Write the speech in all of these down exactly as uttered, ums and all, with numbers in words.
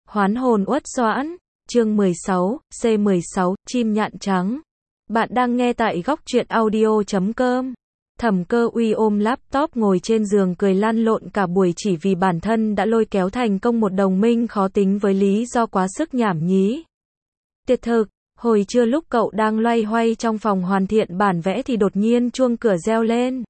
Hoán hồn uất xoãn, chương mười sáu, C mười sáu, chim nhạn trắng. Bạn đang nghe tại góc truyện audio chấm com. Thẩm Cơ Uy ôm laptop ngồi trên giường cười lăn lộn cả buổi chỉ vì bản thân đã lôi kéo thành công một đồng minh khó tính với lý do quá sức nhảm nhí. Tuyệt thực, hồi trưa lúc cậu đang loay hoay trong phòng hoàn thiện bản vẽ thì đột nhiên chuông cửa reo lên.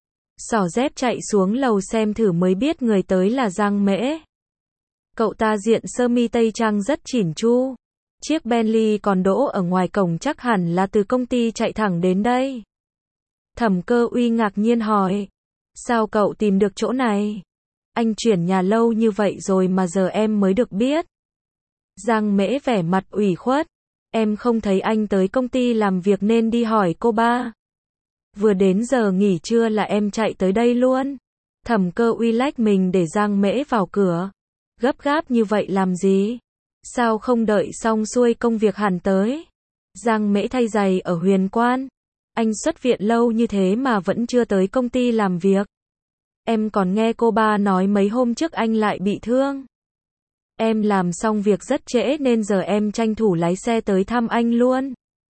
Xỏ dép chạy xuống lầu xem thử mới biết người tới là Giang Mễ. Cậu ta diện sơ mi tây trang rất chỉn chu. Chiếc Bentley còn đỗ ở ngoài cổng chắc hẳn là từ công ty chạy thẳng đến đây. Thẩm Cơ Uy ngạc nhiên hỏi. Sao cậu tìm được chỗ này? Anh chuyển nhà lâu như vậy rồi mà giờ em mới được biết. Giang Mễ vẻ mặt ủy khuất. Em không thấy anh tới công ty làm việc nên đi hỏi cô ba. Vừa đến giờ nghỉ trưa là em chạy tới đây luôn. Thẩm Cơ Uy lách mình để Giang Mễ vào cửa. Gấp gáp như vậy làm gì? Sao không đợi xong xuôi công việc hẳn tới? Giang Mễ thay giày ở Huyền Quan. Anh xuất viện lâu như thế mà vẫn chưa tới công ty làm việc. Em còn nghe cô ba nói mấy hôm trước anh lại bị thương. Em làm xong việc rất trễ nên giờ em tranh thủ lái xe tới thăm anh luôn.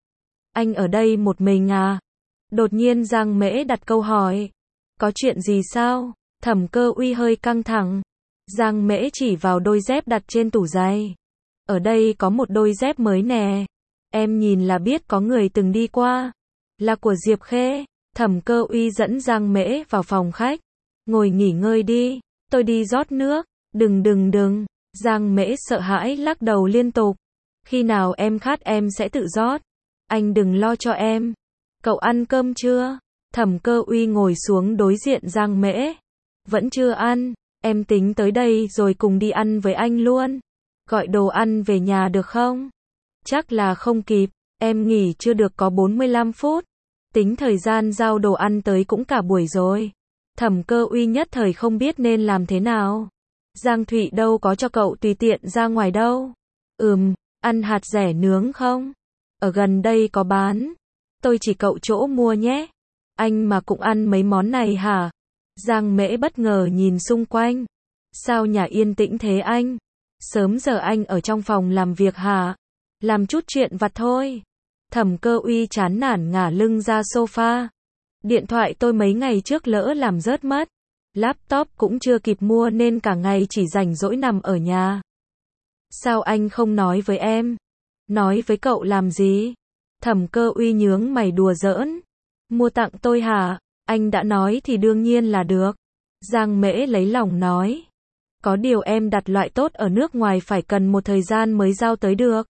Anh ở đây một mình à? Đột nhiên Giang Mễ đặt câu hỏi. Có chuyện gì sao? Thẩm Cơ Uy hơi căng thẳng. Giang Mễ chỉ vào đôi dép đặt trên tủ giày. Ở đây có một đôi dép mới nè. Em nhìn là biết có người từng đi qua. Là của Diệp Khê. Thẩm Cơ Uy dẫn Giang Mễ vào phòng khách. Ngồi nghỉ ngơi đi. Tôi đi rót nước. Đừng đừng đừng. Giang Mễ sợ hãi lắc đầu liên tục. Khi nào em khát em sẽ tự rót. Anh đừng lo cho em. Cậu ăn cơm chưa? Thẩm Cơ Uy ngồi xuống đối diện Giang Mễ. Vẫn chưa ăn. Em tính tới đây rồi cùng đi ăn với anh luôn. Gọi đồ ăn về nhà được không? Chắc là không kịp. Em nghỉ chưa được có bốn mươi lăm phút. Tính thời gian giao đồ ăn tới cũng cả buổi rồi. Thẩm Cơ Uy nhất thời không biết nên làm thế nào. Giang Thụy đâu có cho cậu tùy tiện ra ngoài đâu. Ừm, ăn hạt rẻ nướng không? Ở gần đây có bán. Tôi chỉ cậu chỗ mua nhé. Anh mà cũng ăn mấy món này hả? Giang Mễ bất ngờ nhìn xung quanh. Sao nhà yên tĩnh thế anh? Sớm giờ anh ở trong phòng làm việc hả? Làm chút chuyện vặt thôi. Thẩm Cơ Uy chán nản ngả lưng ra sofa. Điện thoại tôi mấy ngày trước lỡ làm rớt mất. Laptop cũng chưa kịp mua nên cả ngày chỉ rảnh rỗi nằm ở nhà. Sao anh không nói với em? Nói với cậu làm gì? Thẩm Cơ Uy nhướng mày đùa giỡn. Mua tặng tôi hả? Anh đã nói thì đương nhiên là được. Giang Mễ lấy lòng nói. Có điều em đặt loại tốt ở nước ngoài phải cần một thời gian mới giao tới được.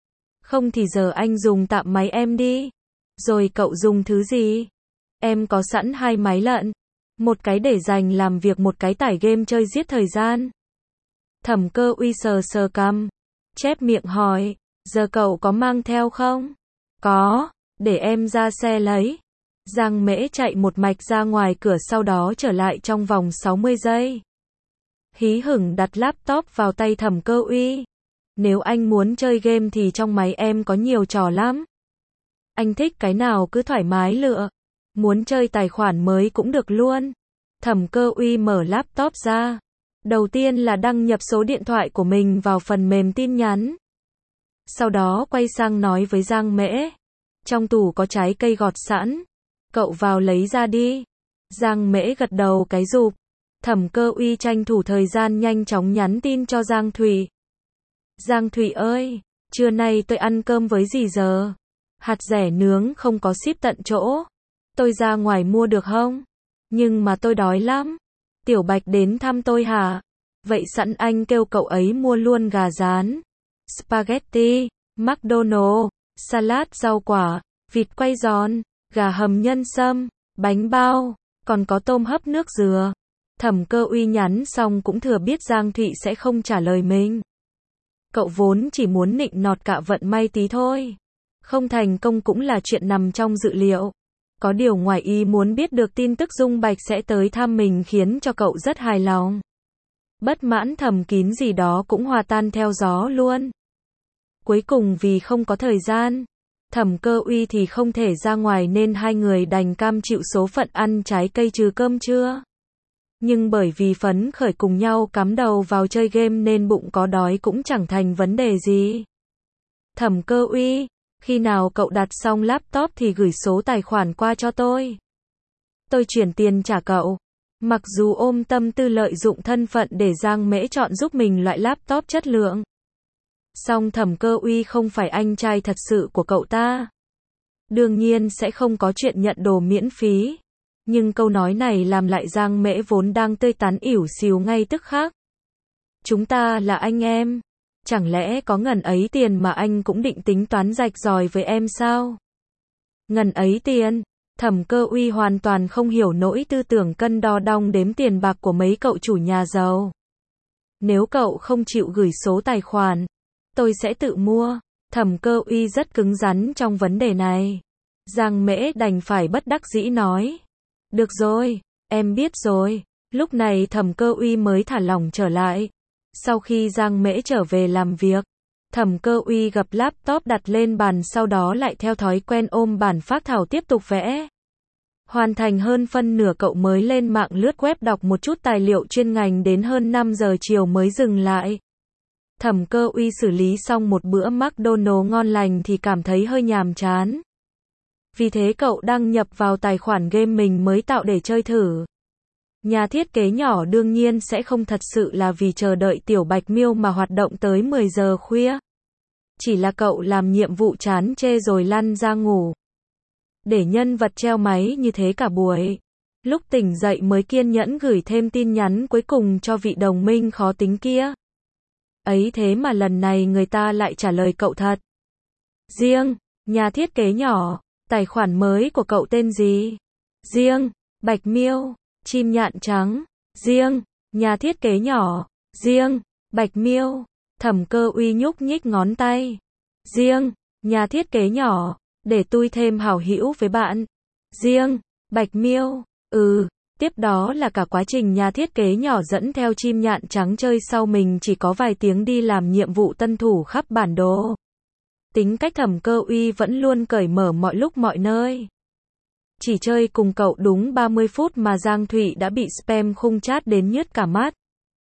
Không thì giờ anh dùng tạm máy em đi. Rồi cậu dùng thứ gì? Em có sẵn hai máy lận. Một cái để dành làm việc, một cái tải game chơi giết thời gian. Thẩm Cơ Uy sờ sờ cằm. Chép miệng hỏi. Giờ cậu có mang theo không? Có. Để em ra xe lấy. Giang Mễ chạy một mạch ra ngoài cửa sau đó trở lại trong vòng sáu mươi giây. Hí hửng đặt laptop vào tay Thẩm Cơ Uy. Nếu anh muốn chơi game thì trong máy em có nhiều trò lắm. Anh thích cái nào cứ thoải mái lựa. Muốn chơi tài khoản mới cũng được luôn. Thẩm Cơ Uy mở laptop ra. Đầu tiên là đăng nhập số điện thoại của mình vào phần mềm tin nhắn. Sau đó quay sang nói với Giang Mễ. Trong tủ có trái cây gọt sẵn. Cậu vào lấy ra đi. Giang Mễ gật đầu cái rụp. Thẩm Cơ Uy tranh thủ thời gian nhanh chóng nhắn tin cho Giang Thụy. Giang Thụy ơi, trưa nay tôi ăn cơm với gì giờ? Hạt rẻ nướng không có ship tận chỗ. Tôi ra ngoài mua được không? Nhưng mà tôi đói lắm. Tiểu Bạch đến thăm tôi hả? Vậy sẵn anh kêu cậu ấy mua luôn gà rán, spaghetti, McDonald's, salad rau quả, vịt quay giòn, gà hầm nhân sâm, bánh bao, còn có tôm hấp nước dừa. Thẩm Cơ Uy nhắn xong cũng thừa biết Giang Thụy sẽ không trả lời mình. Cậu vốn chỉ muốn nịnh nọt cạ vận may tí thôi. Không thành công cũng là chuyện nằm trong dự liệu. Có điều ngoài ý muốn biết được tin tức Dung Bạch sẽ tới thăm mình khiến cho cậu rất hài lòng. Bất mãn thầm kín gì đó cũng hòa tan theo gió luôn. Cuối cùng vì không có thời gian, Thẩm Cơ Uy thì không thể ra ngoài nên hai người đành cam chịu số phận ăn trái cây trừ cơm trưa. Nhưng bởi vì phấn khởi cùng nhau cắm đầu vào chơi game nên bụng có đói cũng chẳng thành vấn đề gì. Thẩm Cơ Uy, khi nào cậu đặt xong laptop thì gửi số tài khoản qua cho tôi. Tôi chuyển tiền trả cậu. Mặc dù ôm tâm tư lợi dụng thân phận để Giang Mễ chọn giúp mình loại laptop chất lượng. Song Thẩm Cơ Uy không phải anh trai thật sự của cậu ta. Đương nhiên sẽ không có chuyện nhận đồ miễn phí. Nhưng câu nói này làm lại Giang Mễ vốn đang tươi tắn ỉu xìu ngay tức khắc. Chúng ta là anh em. Chẳng lẽ có ngần ấy tiền mà anh cũng định tính toán rạch ròi với em sao? Ngần ấy tiền? Thẩm Cơ Uy hoàn toàn không hiểu nỗi tư tưởng cân đo đong đếm tiền bạc của mấy cậu chủ nhà giàu. Nếu cậu không chịu gửi số tài khoản, tôi sẽ tự mua. Thẩm Cơ Uy rất cứng rắn trong vấn đề này. Giang Mễ đành phải bất đắc dĩ nói. Được rồi, em biết rồi. Lúc này Thẩm Cơ Uy mới thả lỏng trở lại. Sau khi Giang Mễ trở về làm việc, Thẩm Cơ Uy gập laptop đặt lên bàn, sau đó lại theo thói quen ôm bản phác thảo tiếp tục vẽ. Hoàn thành hơn phân nửa cậu mới lên mạng lướt web đọc một chút tài liệu chuyên ngành, đến hơn năm giờ chiều mới dừng lại. Thẩm Cơ Uy xử lý xong một bữa McDonald's ngon lành thì cảm thấy hơi nhàm chán. Vì thế cậu đăng nhập vào tài khoản game mình mới tạo để chơi thử. Nhà thiết kế nhỏ đương nhiên sẽ không thật sự là vì chờ đợi Tiểu Bạch Miêu mà hoạt động tới mười giờ khuya. Chỉ là cậu làm nhiệm vụ chán chê rồi lăn ra ngủ. Để nhân vật treo máy như thế cả buổi. Lúc tỉnh dậy mới kiên nhẫn gửi thêm tin nhắn cuối cùng cho vị đồng minh khó tính kia. Ấy thế mà lần này người ta lại trả lời cậu thật. Riêng, nhà thiết kế nhỏ, tài khoản mới của cậu tên gì? Riêng, Bạch Miêu, chim nhạn trắng. Riêng, nhà thiết kế nhỏ. Riêng, Bạch Miêu. Thẩm Cơ Uy nhúc nhích ngón tay. Riêng, nhà thiết kế nhỏ, để tôi thêm hảo hữu với bạn. Riêng, Bạch Miêu. Ừ, tiếp đó là cả quá trình nhà thiết kế nhỏ dẫn theo chim nhạn trắng chơi sau mình chỉ có vài tiếng đi làm nhiệm vụ tân thủ khắp bản đồ. Tính cách Thẩm Cơ Uy vẫn luôn cởi mở mọi lúc mọi nơi. Chỉ chơi cùng cậu đúng ba mươi phút mà Giang Thụy đã bị spam khung chat đến nhức cả mắt.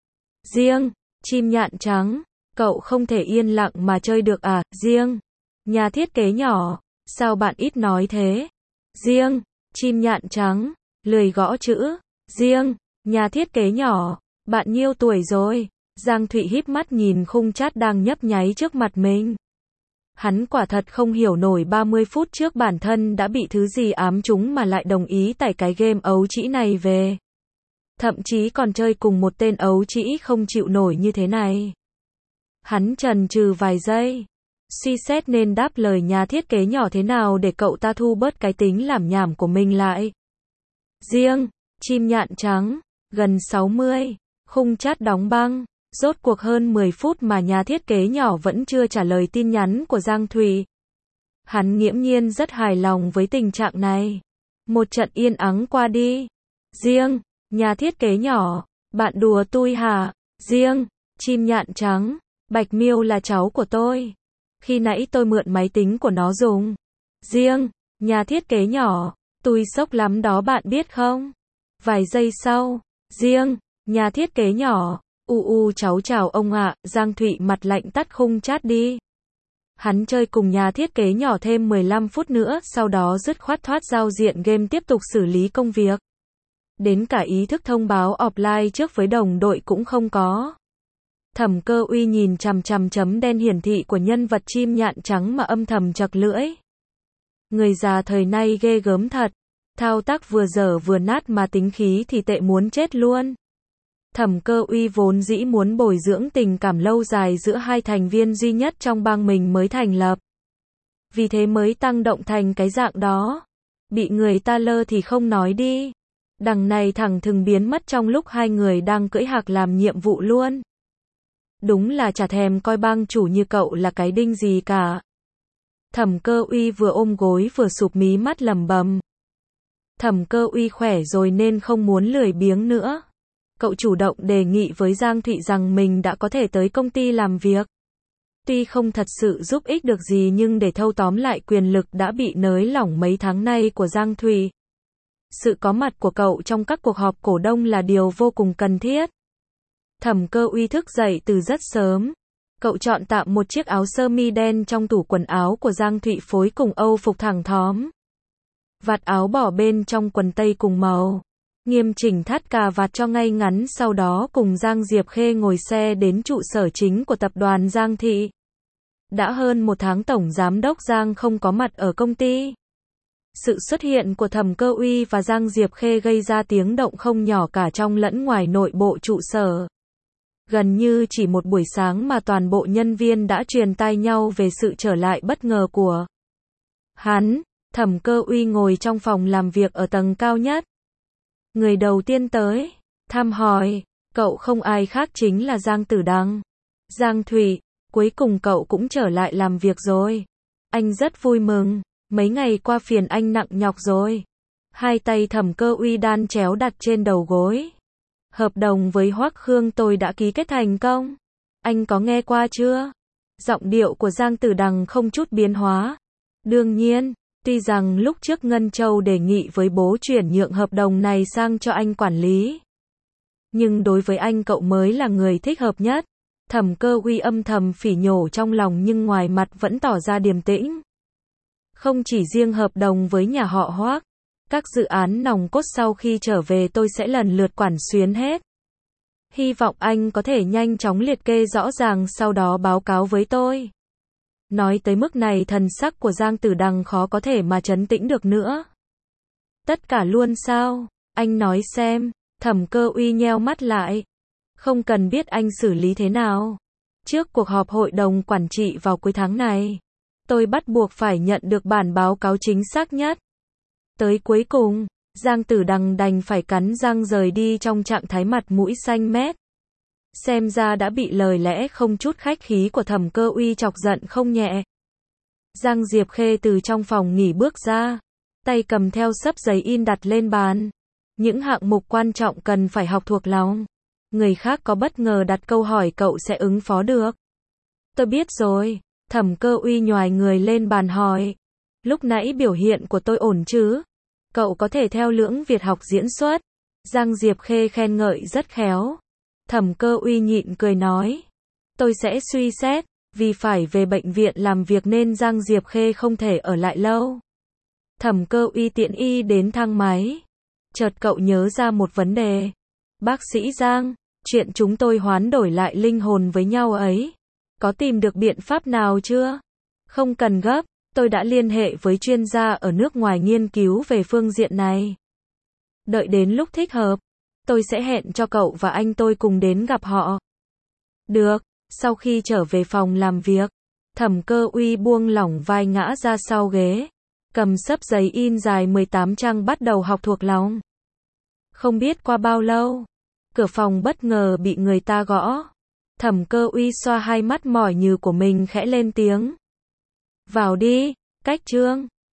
Riêng, chim nhạn trắng, cậu không thể yên lặng mà chơi được à? Riêng, nhà thiết kế nhỏ, sao bạn ít nói thế? Riêng, chim nhạn trắng, lười gõ chữ. Riêng, nhà thiết kế nhỏ, bạn nhiêu tuổi rồi? Giang Thụy híp mắt nhìn khung chat đang nhấp nháy trước mặt mình. Hắn quả thật không hiểu nổi ba mươi phút trước bản thân đã bị thứ gì ám trúng mà lại đồng ý tải cái game ấu trĩ này về. Thậm chí còn chơi cùng một tên ấu trĩ không chịu nổi như thế này. Hắn chần chừ vài giây, suy xét nên đáp lời nhà thiết kế nhỏ thế nào để cậu ta thu bớt cái tính làm nhảm của mình lại. Riêng, chim nhạn trắng, gần sáu mươi, khung chat đóng băng. Rốt cuộc hơn mười phút mà nhà thiết kế nhỏ vẫn chưa trả lời tin nhắn của Giang Thụy. Hắn nghiễm nhiên rất hài lòng với tình trạng này. Một trận yên ắng qua đi. Riêng, nhà thiết kế nhỏ, bạn đùa tôi hả? Riêng, chim nhạn trắng, Bạch Miêu là cháu của tôi. Khi nãy tôi mượn máy tính của nó dùng. Riêng, nhà thiết kế nhỏ, tôi sốc lắm đó bạn biết không? Vài giây sau, riêng, nhà thiết kế nhỏ, u u cháu chào ông ạ. Giang Thụy mặt lạnh tắt khung chat đi. Hắn chơi cùng nhà thiết kế nhỏ thêm mười lăm phút nữa, sau đó dứt khoát thoát giao diện game tiếp tục xử lý công việc. Đến cả ý thức thông báo offline trước với đồng đội cũng không có. Thẩm Cơ Uy nhìn chằm chằm chấm đen hiển thị của nhân vật chim nhạn trắng mà âm thầm chật lưỡi. Người già thời nay ghê gớm thật. Thao tác vừa dở vừa nát mà tính khí thì tệ muốn chết luôn. Thẩm Cơ Uy vốn dĩ muốn bồi dưỡng tình cảm lâu dài giữa hai thành viên duy nhất trong bang mình mới thành lập. Vì thế mới tăng động thành cái dạng đó. Bị người ta lơ thì không nói đi. Đằng này thẳng thừng biến mất trong lúc hai người đang cưỡi hạc làm nhiệm vụ luôn. Đúng là chả thèm coi bang chủ như cậu là cái đinh gì cả. Thẩm Cơ Uy vừa ôm gối vừa sụp mí mắt lẩm bẩm. Thẩm Cơ Uy khỏe rồi nên không muốn lười biếng nữa. Cậu chủ động đề nghị với Giang Thụy rằng mình đã có thể tới công ty làm việc. Tuy không thật sự giúp ích được gì nhưng để thâu tóm lại quyền lực đã bị nới lỏng mấy tháng nay của Giang Thụy. Sự có mặt của cậu trong các cuộc họp cổ đông là điều vô cùng cần thiết. Thẩm Cơ Uy thức dậy từ rất sớm. Cậu chọn tạm một chiếc áo sơ mi đen trong tủ quần áo của Giang Thụy phối cùng âu phục thẳng thóm. Vạt áo bỏ bên trong quần tây cùng màu. Nghiêm chỉnh thắt cà vạt cho ngay ngắn, sau đó cùng Giang Diệp Khê ngồi xe đến trụ sở chính của tập đoàn Giang Thị. Đã hơn một tháng Tổng Giám đốc Giang không có mặt ở công ty. Sự xuất hiện của Thẩm Cơ Uy và Giang Diệp Khê gây ra tiếng động không nhỏ cả trong lẫn ngoài nội bộ trụ sở. Gần như chỉ một buổi sáng mà toàn bộ nhân viên đã truyền tai nhau về sự trở lại bất ngờ của hắn. Thẩm Cơ Uy ngồi trong phòng làm việc ở tầng cao nhất. Người đầu tiên tới, thăm hỏi, cậu không ai khác chính là Giang Tử Đăng. Giang Thụy, cuối cùng cậu cũng trở lại làm việc rồi. Anh rất vui mừng, mấy ngày qua phiền anh nặng nhọc rồi. Hai tay Thẩm Cơ Uy đan chéo đặt trên đầu gối. Hợp đồng với Hoắc Khương tôi đã ký kết thành công. Anh có nghe qua chưa? Giọng điệu của Giang Tử Đăng không chút biến hóa. Đương nhiên, tuy rằng lúc trước Ngân Châu đề nghị với bố chuyển nhượng hợp đồng này sang cho anh quản lý. Nhưng đối với anh cậu mới là người thích hợp nhất. Thẩm Cơ Uy âm thầm phỉ nhổ trong lòng nhưng ngoài mặt vẫn tỏ ra điềm tĩnh. Không chỉ riêng hợp đồng với nhà họ Hoắc, các dự án nòng cốt sau khi trở về tôi sẽ lần lượt quản xuyến hết. Hy vọng anh có thể nhanh chóng liệt kê rõ ràng sau đó báo cáo với tôi. Nói tới mức này thần sắc của Giang Tử Đăng khó có thể mà trấn tĩnh được nữa. Tất cả luôn sao? Anh nói xem. Thẩm Cơ Uy nheo mắt lại. Không cần biết anh xử lý thế nào. Trước cuộc họp hội đồng quản trị vào cuối tháng này, tôi bắt buộc phải nhận được bản báo cáo chính xác nhất. Tới cuối cùng, Giang Tử Đăng đành phải cắn răng rời đi trong trạng thái mặt mũi xanh mét. Xem ra đã bị lời lẽ không chút khách khí của Thẩm Cơ Uy chọc giận không nhẹ. Giang Diệp Khê từ trong phòng nghỉ bước ra, tay cầm theo xấp giấy in đặt lên bàn. Những hạng mục quan trọng cần phải học thuộc lòng. Người khác có bất ngờ đặt câu hỏi cậu sẽ ứng phó được. Tôi biết rồi. Thẩm Cơ Uy nhoài người lên bàn hỏi. Lúc nãy biểu hiện của tôi ổn chứ? Cậu có thể theo lưỡng Việt học diễn xuất. Giang Diệp Khê khen ngợi rất khéo. Thẩm Cơ Uy nhịn cười nói. Tôi sẽ suy xét, vì phải về bệnh viện làm việc nên Giang Diệp Khê không thể ở lại lâu. Thẩm Cơ Uy tiện y đến thang máy. Chợt cậu nhớ ra một vấn đề. Bác sĩ Giang, chuyện chúng tôi hoán đổi lại linh hồn với nhau ấy, có tìm được biện pháp nào chưa? Không cần gấp, tôi đã liên hệ với chuyên gia ở nước ngoài nghiên cứu về phương diện này. Đợi đến lúc thích hợp, tôi sẽ hẹn cho cậu và anh tôi cùng đến gặp họ. Được, sau khi trở về phòng làm việc, Thẩm Cơ Uy buông lỏng vai ngã ra sau ghế, cầm xấp giấy in dài mười tám trang bắt đầu học thuộc lòng. Không biết qua bao lâu, cửa phòng bất ngờ bị người ta gõ. Thẩm Cơ Uy xoa hai mắt mỏi nhừ của mình khẽ lên tiếng. Vào đi, Cách Trương.